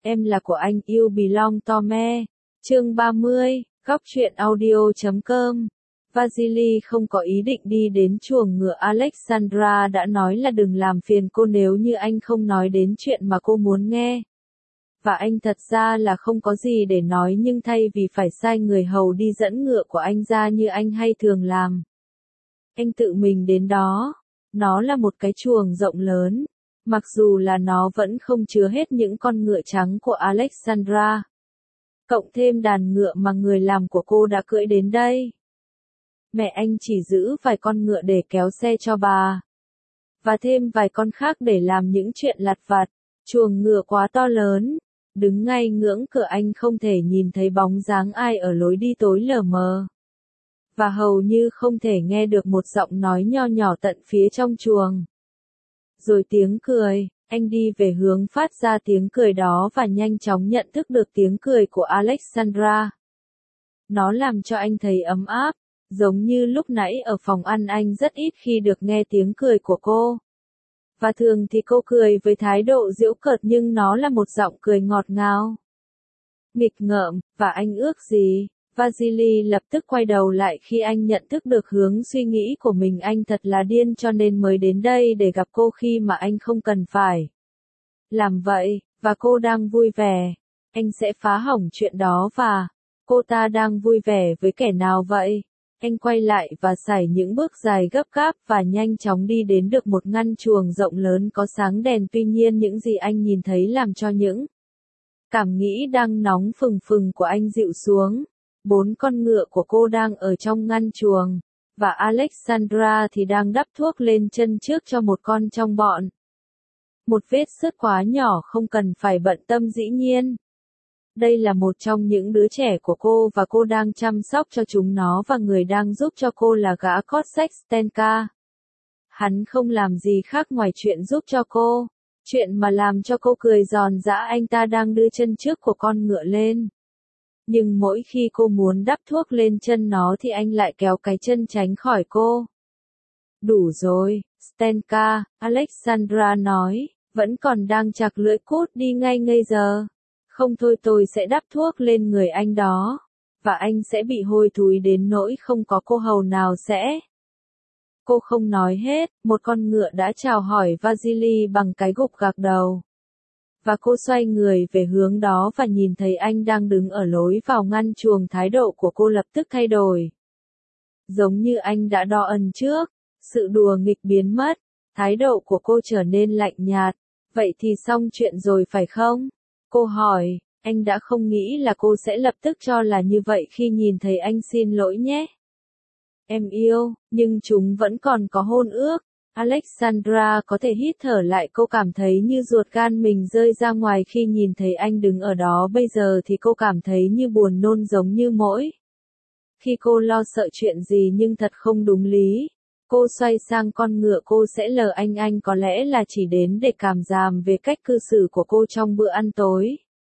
Em là của anh, You Belong to Me. Chương 30, góc truyện audio.com. Vasily không có ý định đi đến chuồng ngựa. Alexandra đã nói là đừng làm phiền cô nếu như anh không nói đến chuyện mà cô muốn nghe. Và anh thật ra là không có gì để nói, nhưng thay vì phải sai người hầu đi dẫn ngựa của anh ra như anh hay thường làm, anh tự mình đến đó. Nó là một cái chuồng rộng lớn, mặc dù là nó vẫn không chứa hết những con ngựa trắng của Alexandra, cộng thêm đàn ngựa mà người làm của cô đã cưỡi đến đây. Mẹ anh chỉ giữ vài con ngựa để kéo xe cho bà, và thêm vài con khác để làm những chuyện lặt vặt. Chuồng ngựa quá to lớn, đứng ngay ngưỡng cửa anh không thể nhìn thấy bóng dáng ai ở lối đi tối lờ mờ, và hầu như không thể nghe được một giọng nói nho nhỏ tận phía trong chuồng. Rồi tiếng cười, anh đi về hướng phát ra tiếng cười đó và nhanh chóng nhận thức được tiếng cười của Alexandra. Nó làm cho anh thấy ấm áp, giống như lúc nãy ở phòng ăn anh rất ít khi được nghe tiếng cười của cô. Và thường thì cô cười với thái độ giễu cợt, nhưng nó là một giọng cười ngọt ngào, nghịch ngợm. Và anh ước gì? Vasily lập tức quay đầu lại khi anh nhận thức được hướng suy nghĩ của mình. Anh thật là điên cho nên mới đến đây để gặp cô khi mà anh không cần phải làm vậy, và cô đang vui vẻ. Anh sẽ phá hỏng chuyện đó. Và cô ta đang vui vẻ với kẻ nào vậy? Anh quay lại và sải những bước dài gấp gáp và nhanh chóng đi đến được một ngăn chuồng rộng lớn có sáng đèn. Tuy nhiên những gì anh nhìn thấy làm cho những cảm nghĩ đang nóng phừng phừng của anh dịu xuống. 4 con ngựa của cô đang ở trong ngăn chuồng, và Alexandra thì đang đắp thuốc lên chân trước cho một con trong bọn. Một vết xước quá nhỏ không cần phải bận tâm dĩ nhiên. Đây là một trong những đứa trẻ của cô và cô đang chăm sóc cho chúng nó, và người đang giúp cho cô là gã Cossack Stenka. Hắn không làm gì khác ngoài chuyện giúp cho cô. Chuyện mà làm cho cô cười giòn giã, anh ta đang đưa chân trước của con ngựa lên. Nhưng mỗi khi cô muốn đắp thuốc lên chân nó thì anh lại kéo cái chân tránh khỏi cô. Đủ rồi, Stenka, Alexandra nói, vẫn còn đang chạc lưỡi, cút đi ngay ngây giờ. Không thôi tôi sẽ đắp thuốc lên người anh đó, và anh sẽ bị hôi thối đến nỗi không có cô hầu nào sẽ. Cô không nói hết, một con ngựa đã chào hỏi Vasily bằng cái gục gạc đầu. Và cô xoay người về hướng đó và nhìn thấy anh đang đứng ở lối vào ngăn chuồng. Thái độ của cô lập tức thay đổi. Giống như anh đã đo ân trước, sự đùa nghịch biến mất, thái độ của cô trở nên lạnh nhạt. Vậy thì xong chuyện rồi phải không? Cô hỏi. Anh đã không nghĩ là cô sẽ lập tức cho là như vậy khi nhìn thấy anh. Xin lỗi nhé. Em yêu, nhưng chúng vẫn còn có hôn ước. Alexandra có thể hít thở lại. Cô cảm thấy như ruột gan mình rơi ra ngoài khi nhìn thấy anh đứng ở đó. Bây giờ thì cô cảm thấy như buồn nôn, giống như mỗi khi cô lo sợ chuyện gì nhưng thật không đúng lý. Cô xoay sang con ngựa. Cô sẽ lờ anh. Anh có lẽ là chỉ đến để cảm giảm về cách cư xử của cô trong bữa ăn tối.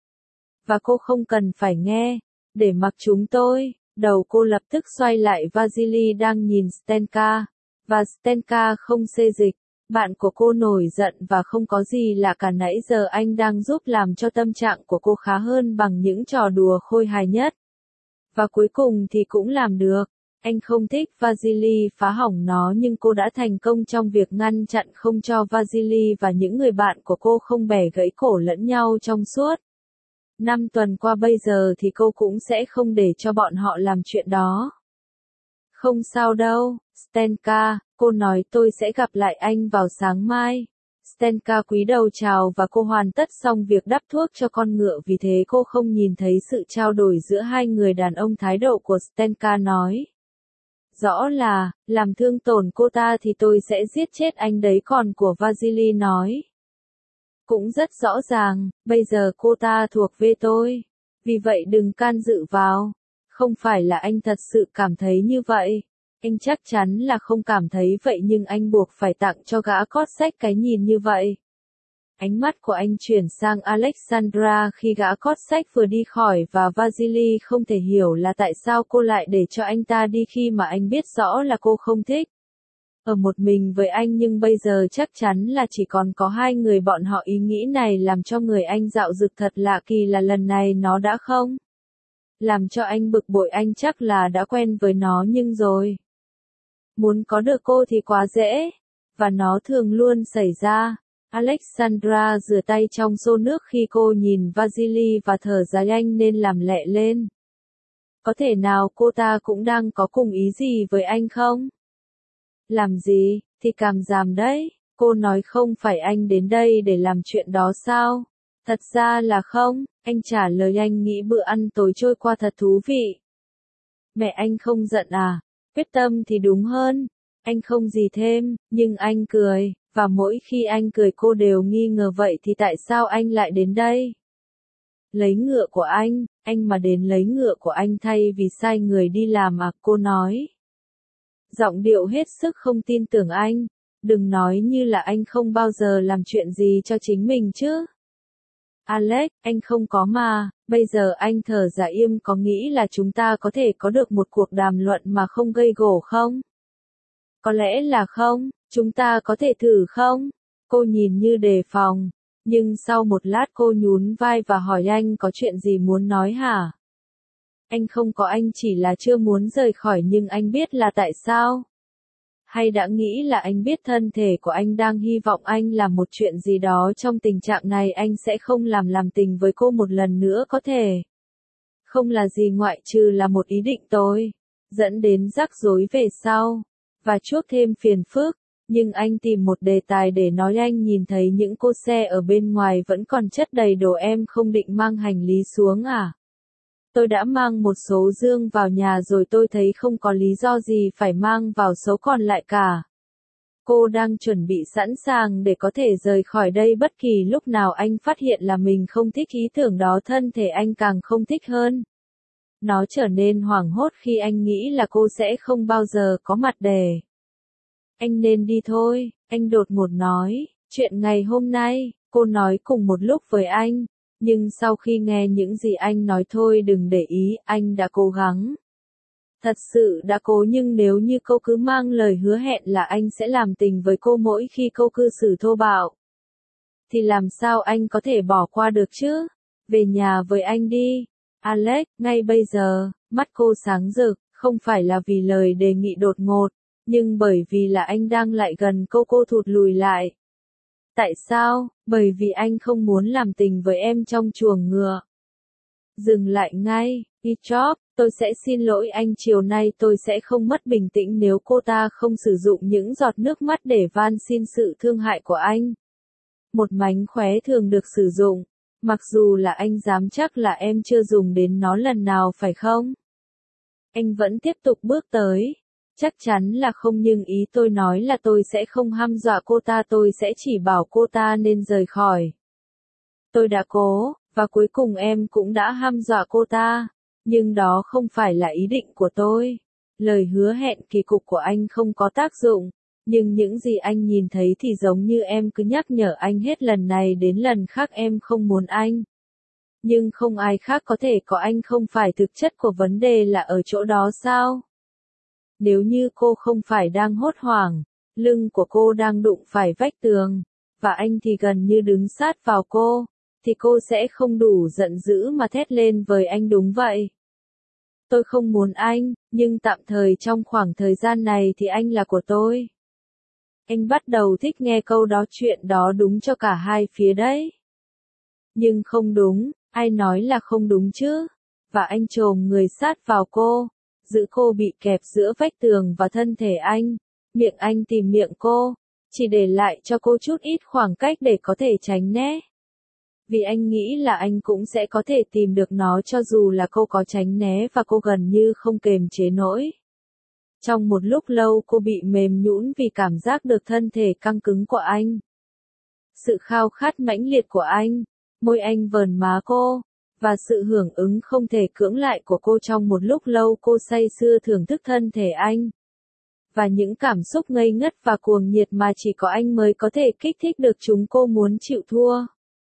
Và cô không cần phải nghe. Để mặc chúng tôi. Đầu cô lập tức xoay lại. Vasily đang nhìn Stenka. Và Stenka không xê dịch. Bạn của cô nổi giận và không có gì lạ cả. Nãy giờ anh đang giúp làm cho tâm trạng của cô khá hơn bằng những trò đùa khôi hài nhất. Và cuối cùng thì cũng làm được. Anh không thích Vasily phá hỏng nó, nhưng cô đã thành công trong việc ngăn chặn không cho Vasily và những người bạn của cô không bẻ gãy cổ lẫn nhau trong suốt 5 tuần qua. Bây giờ thì cô cũng sẽ không để cho bọn họ làm chuyện đó. Không sao đâu, Stenka, cô nói. Tôi sẽ gặp lại anh vào sáng mai. Stenka cúi đầu chào và cô hoàn tất xong việc đắp thuốc cho con ngựa, vì thế cô không nhìn thấy sự trao đổi giữa hai người đàn ông. Thái độ của Stenka nói rõ là, làm thương tổn cô ta thì tôi sẽ giết chết anh đấy. Còn của Vasily nói cũng rất rõ ràng, bây giờ cô ta thuộc về tôi. Vì vậy đừng can dự vào. Không phải là anh thật sự cảm thấy như vậy. Anh chắc chắn là không cảm thấy vậy, nhưng anh buộc phải tặng cho gã Cossack cái nhìn như vậy. Ánh mắt của anh chuyển sang Alexandra khi gã Cossack vừa đi khỏi, và Vasily không thể hiểu là tại sao cô lại để cho anh ta đi khi mà anh biết rõ là cô không thích ở một mình với anh nhưng bây giờ chắc chắn là chỉ còn có hai người bọn họ. Ý nghĩ này làm cho người anh dạo dực thật lạ kỳ là lần này nó đã không làm cho anh bực bội, anh chắc là đã quen với nó nhưng rồi. Muốn có được cô thì quá dễ, và nó thường luôn xảy ra. Alexandra rửa tay trong xô nước khi cô nhìn Vasily và thở dài, anh nên làm lẹ lên. Có thể nào cô ta cũng đang có cùng ý gì với anh không? Làm gì, thì cảm giảm đấy. Cô nói không phải anh đến đây để làm chuyện đó sao? Thật ra là không, anh trả lời, anh nghĩ bữa ăn tối trôi qua thật thú vị. Mẹ anh không giận à? Quyết tâm thì đúng hơn. Anh không gì thêm, nhưng anh cười, và mỗi khi anh cười cô đều nghi ngờ vậy thì tại sao anh lại đến đây? Lấy ngựa của anh mà đến lấy ngựa của anh thay vì sai người đi làm à, cô nói. Giọng điệu hết sức không tin tưởng anh, đừng nói như là anh không bao giờ làm chuyện gì cho chính mình chứ. Alex, anh không có mà, bây giờ anh thở ra im, có nghĩ là chúng ta có thể có được một cuộc đàm luận mà không gây gổ không? Có lẽ là không, chúng ta có thể thử không? Cô nhìn như đề phòng, nhưng sau một lát cô nhún vai và hỏi, anh có chuyện gì muốn nói hả? Anh không có, anh chỉ là chưa muốn rời khỏi, nhưng anh biết là tại sao? Hay đã nghĩ là anh biết thân thể của anh đang hy vọng anh làm một chuyện gì đó trong tình trạng này, anh sẽ không làm tình với cô một lần nữa, có thể. Không là gì ngoại trừ là một ý định tôi, dẫn đến rắc rối về sau, và chuốc thêm phiền phức. Nhưng anh tìm một đề tài để nói, anh nhìn thấy những cô xe ở bên ngoài vẫn còn chất đầy đồ, em không định mang hành lý xuống à? Tôi đã mang một số dương vào nhà rồi, tôi thấy không có lý do gì phải mang vào số còn lại cả. Cô đang chuẩn bị sẵn sàng để có thể rời khỏi đây bất kỳ lúc nào. Anh phát hiện là mình không thích ý tưởng đó, thân thể anh càng không thích hơn. Nó trở nên hoảng hốt khi anh nghĩ là cô sẽ không bao giờ có mặt để. Anh nên đi thôi, anh đột ngột nói, chuyện ngày hôm nay, cô nói cùng một lúc với anh. Nhưng sau khi nghe những gì anh nói, thôi đừng để ý, anh đã cố gắng. Thật sự đã cố, nhưng nếu như cô cứ mang lời hứa hẹn là anh sẽ làm tình với cô mỗi khi cô cư xử thô bạo, thì làm sao anh có thể bỏ qua được chứ? Về nhà với anh đi. Alex, ngay bây giờ, mắt cô sáng rực, không phải là vì lời đề nghị đột ngột, nhưng bởi vì là anh đang lại gần cô thụt lùi lại. Tại sao? Bởi vì anh không muốn làm tình với em trong chuồng ngựa. Dừng lại ngay, Ichop, tôi sẽ xin lỗi anh, chiều nay tôi sẽ không mất bình tĩnh nếu cô ta không sử dụng những giọt nước mắt để van xin sự thương hại của anh. Một mánh khóe thường được sử dụng, mặc dù là anh dám chắc là em chưa dùng đến nó lần nào, phải không? Anh vẫn tiếp tục bước tới. Chắc chắn là không, nhưng ý tôi nói là tôi sẽ không hăm dọa cô ta, tôi sẽ chỉ bảo cô ta nên rời khỏi. Tôi đã cố, và cuối cùng em cũng đã hăm dọa cô ta, nhưng đó không phải là ý định của tôi. Lời hứa hẹn kỳ cục của anh không có tác dụng, nhưng những gì anh nhìn thấy thì giống như em cứ nhắc nhở anh hết lần này đến lần khác, em không muốn anh. Nhưng không ai khác có thể có anh, không phải thực chất của vấn đề là ở chỗ đó sao? Nếu như cô không phải đang hốt hoảng, lưng của cô đang đụng phải vách tường, và anh thì gần như đứng sát vào cô, thì cô sẽ không đủ giận dữ mà thét lên với anh, đúng vậy. Tôi không muốn anh, nhưng tạm thời trong khoảng thời gian này thì anh là của tôi. Anh bắt đầu thích nghe câu đó, chuyện đó đúng cho cả hai phía đấy. Nhưng không đúng, ai nói là không đúng chứ? Và anh chồm người sát vào cô, giữ cô bị kẹp giữa vách tường và thân thể anh. Miệng anh tìm miệng cô, chỉ để lại cho cô chút ít khoảng cách để có thể tránh né. Vì anh nghĩ là anh cũng sẽ có thể tìm được nó cho dù là cô có tránh né, và cô gần như không kềm chế nổi. Trong một lúc lâu cô bị mềm nhũn vì cảm giác được thân thể căng cứng của anh. Sự khao khát mãnh liệt của anh, môi anh vờn má cô, và sự hưởng ứng không thể cưỡng lại của cô. Trong một lúc lâu cô say sưa thưởng thức thân thể anh. Và những cảm xúc ngây ngất và cuồng nhiệt mà chỉ có anh mới có thể kích thích được chúng. Cô muốn chịu thua.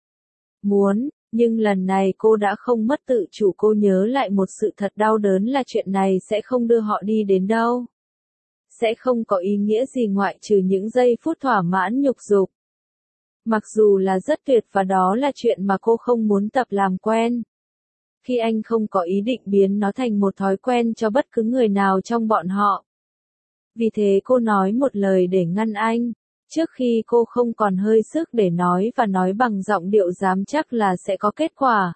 Nhưng lần này cô đã không mất tự chủ. Cô nhớ lại một sự thật đau đớn là chuyện này sẽ không đưa họ đi đến đâu. sẽ không có ý nghĩa gì ngoại trừ những giây phút thỏa mãn nhục dục. Mặc dù là rất tuyệt và đó là chuyện mà cô không muốn tập làm quen. Khi anh không có ý định biến nó thành một thói quen cho bất cứ người nào trong bọn họ. Vì thế cô nói một lời để ngăn anh, trước khi cô không còn hơi sức để nói và nói bằng giọng điệu dám chắc là sẽ có kết quả.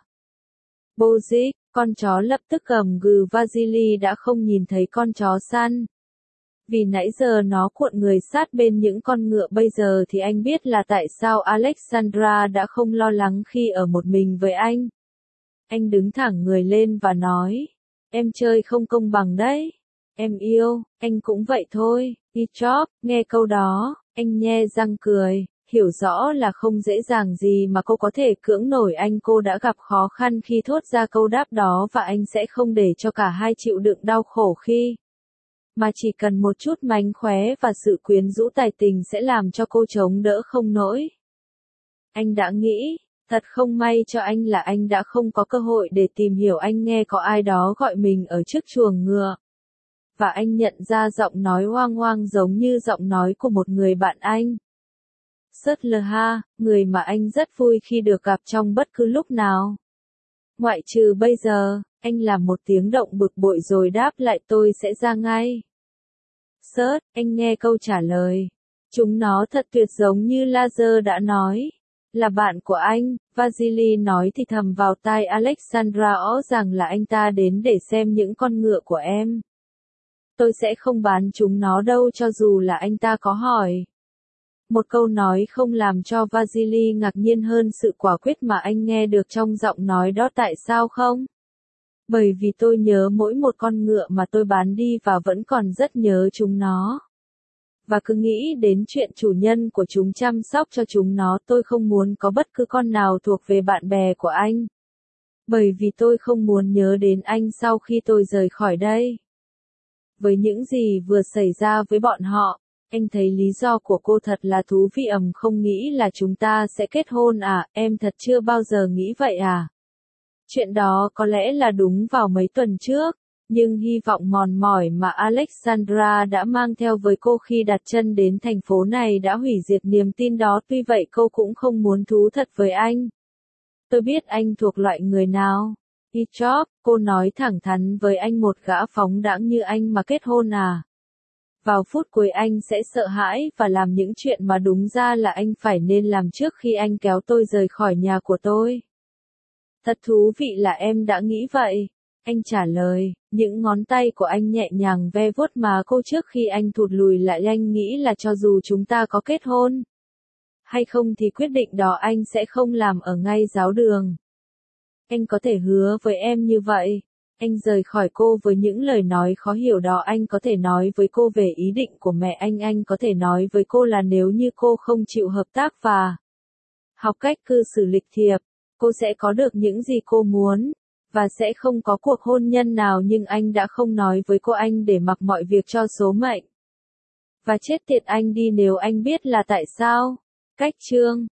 Bozic, con chó lập tức gầm gừ. Vasily đã không nhìn thấy con chó săn. Vì nãy giờ nó cuộn người sát bên những con ngựa, bây giờ thì anh biết là tại sao Alexandra đã không lo lắng khi ở một mình với anh. Anh đứng thẳng người lên và nói, em chơi không công bằng đấy. Em yêu, anh cũng vậy thôi. Ichop, nghe câu đó, anh nhe răng cười, hiểu rõ là không dễ dàng gì mà cô có thể cưỡng nổi anh. Cô đã gặp khó khăn khi thốt ra câu đáp đó và anh sẽ không để cho cả hai chịu đựng đau khổ khi mà chỉ cần một chút mánh khóe và sự quyến rũ tài tình sẽ làm cho cô chống đỡ không nổi. Anh đã nghĩ, thật không may cho anh là anh đã không có cơ hội để tìm hiểu. Anh nghe có ai đó gọi mình ở trước chuồng ngựa. Và anh nhận ra giọng nói hoang hoang giống như giọng nói của một người bạn anh. Sutlerha, người mà anh rất vui khi được gặp trong bất cứ lúc nào. Ngoại trừ bây giờ, anh làm một tiếng động bực bội rồi đáp lại, tôi sẽ ra ngay. Sut, anh nghe câu trả lời. Chúng nó thật tuyệt, giống như Laser đã nói. Là bạn của anh, Vasily nói thì thầm vào tai Alexandra rằng là anh ta đến để xem những con ngựa của em. Tôi sẽ không bán chúng nó đâu cho dù là anh ta có hỏi. Một câu nói không làm cho Vasily ngạc nhiên hơn sự quả quyết mà anh nghe được trong giọng nói đó. Tại sao không? Bởi vì tôi nhớ mỗi một con ngựa mà tôi bán đi và vẫn còn rất nhớ chúng nó. Và cứ nghĩ đến chuyện chủ nhân của chúng chăm sóc cho chúng nó. Tôi không muốn có bất cứ con nào thuộc về bạn bè của anh. Bởi vì tôi không muốn nhớ đến anh sau khi tôi rời khỏi đây. Với những gì vừa xảy ra với bọn họ, anh thấy lý do của cô thật là thú vị. Không nghĩ là chúng ta sẽ kết hôn à, em thật chưa bao giờ nghĩ vậy à. Chuyện đó có lẽ là đúng vào mấy tuần trước, nhưng hy vọng mòn mỏi mà Alexandra đã mang theo với cô khi đặt chân đến thành phố này đã hủy diệt niềm tin đó. Tuy vậy cô cũng không muốn thú thật với anh. Tôi biết anh thuộc loại người nào. Ichop, cô nói thẳng thắn với anh, một gã phóng đãng như anh mà kết hôn à? Vào phút cuối anh sẽ sợ hãi và làm những chuyện mà đúng ra là anh phải nên làm trước khi anh kéo tôi rời khỏi nhà của tôi. Thật thú vị là em đã nghĩ vậy. Anh trả lời, những ngón tay của anh nhẹ nhàng ve vuốt má cô trước khi anh thụt lùi lại. Anh nghĩ là cho dù chúng ta có kết hôn hay không thì quyết định đó anh sẽ không làm ở ngay giáo đường. Anh có thể hứa với em như vậy. Anh rời khỏi cô với những lời nói khó hiểu đó. Anh có thể nói với cô về ý định của mẹ anh có thể nói với cô là nếu như cô không chịu hợp tác và học cách cư xử lịch thiệp, cô sẽ có được những gì cô muốn, và sẽ không có cuộc hôn nhân nào. Nhưng anh đã không nói với cô anh để mặc mọi việc cho số mệnh. Và chết tiệt anh đi nếu anh biết là tại sao. Cách chương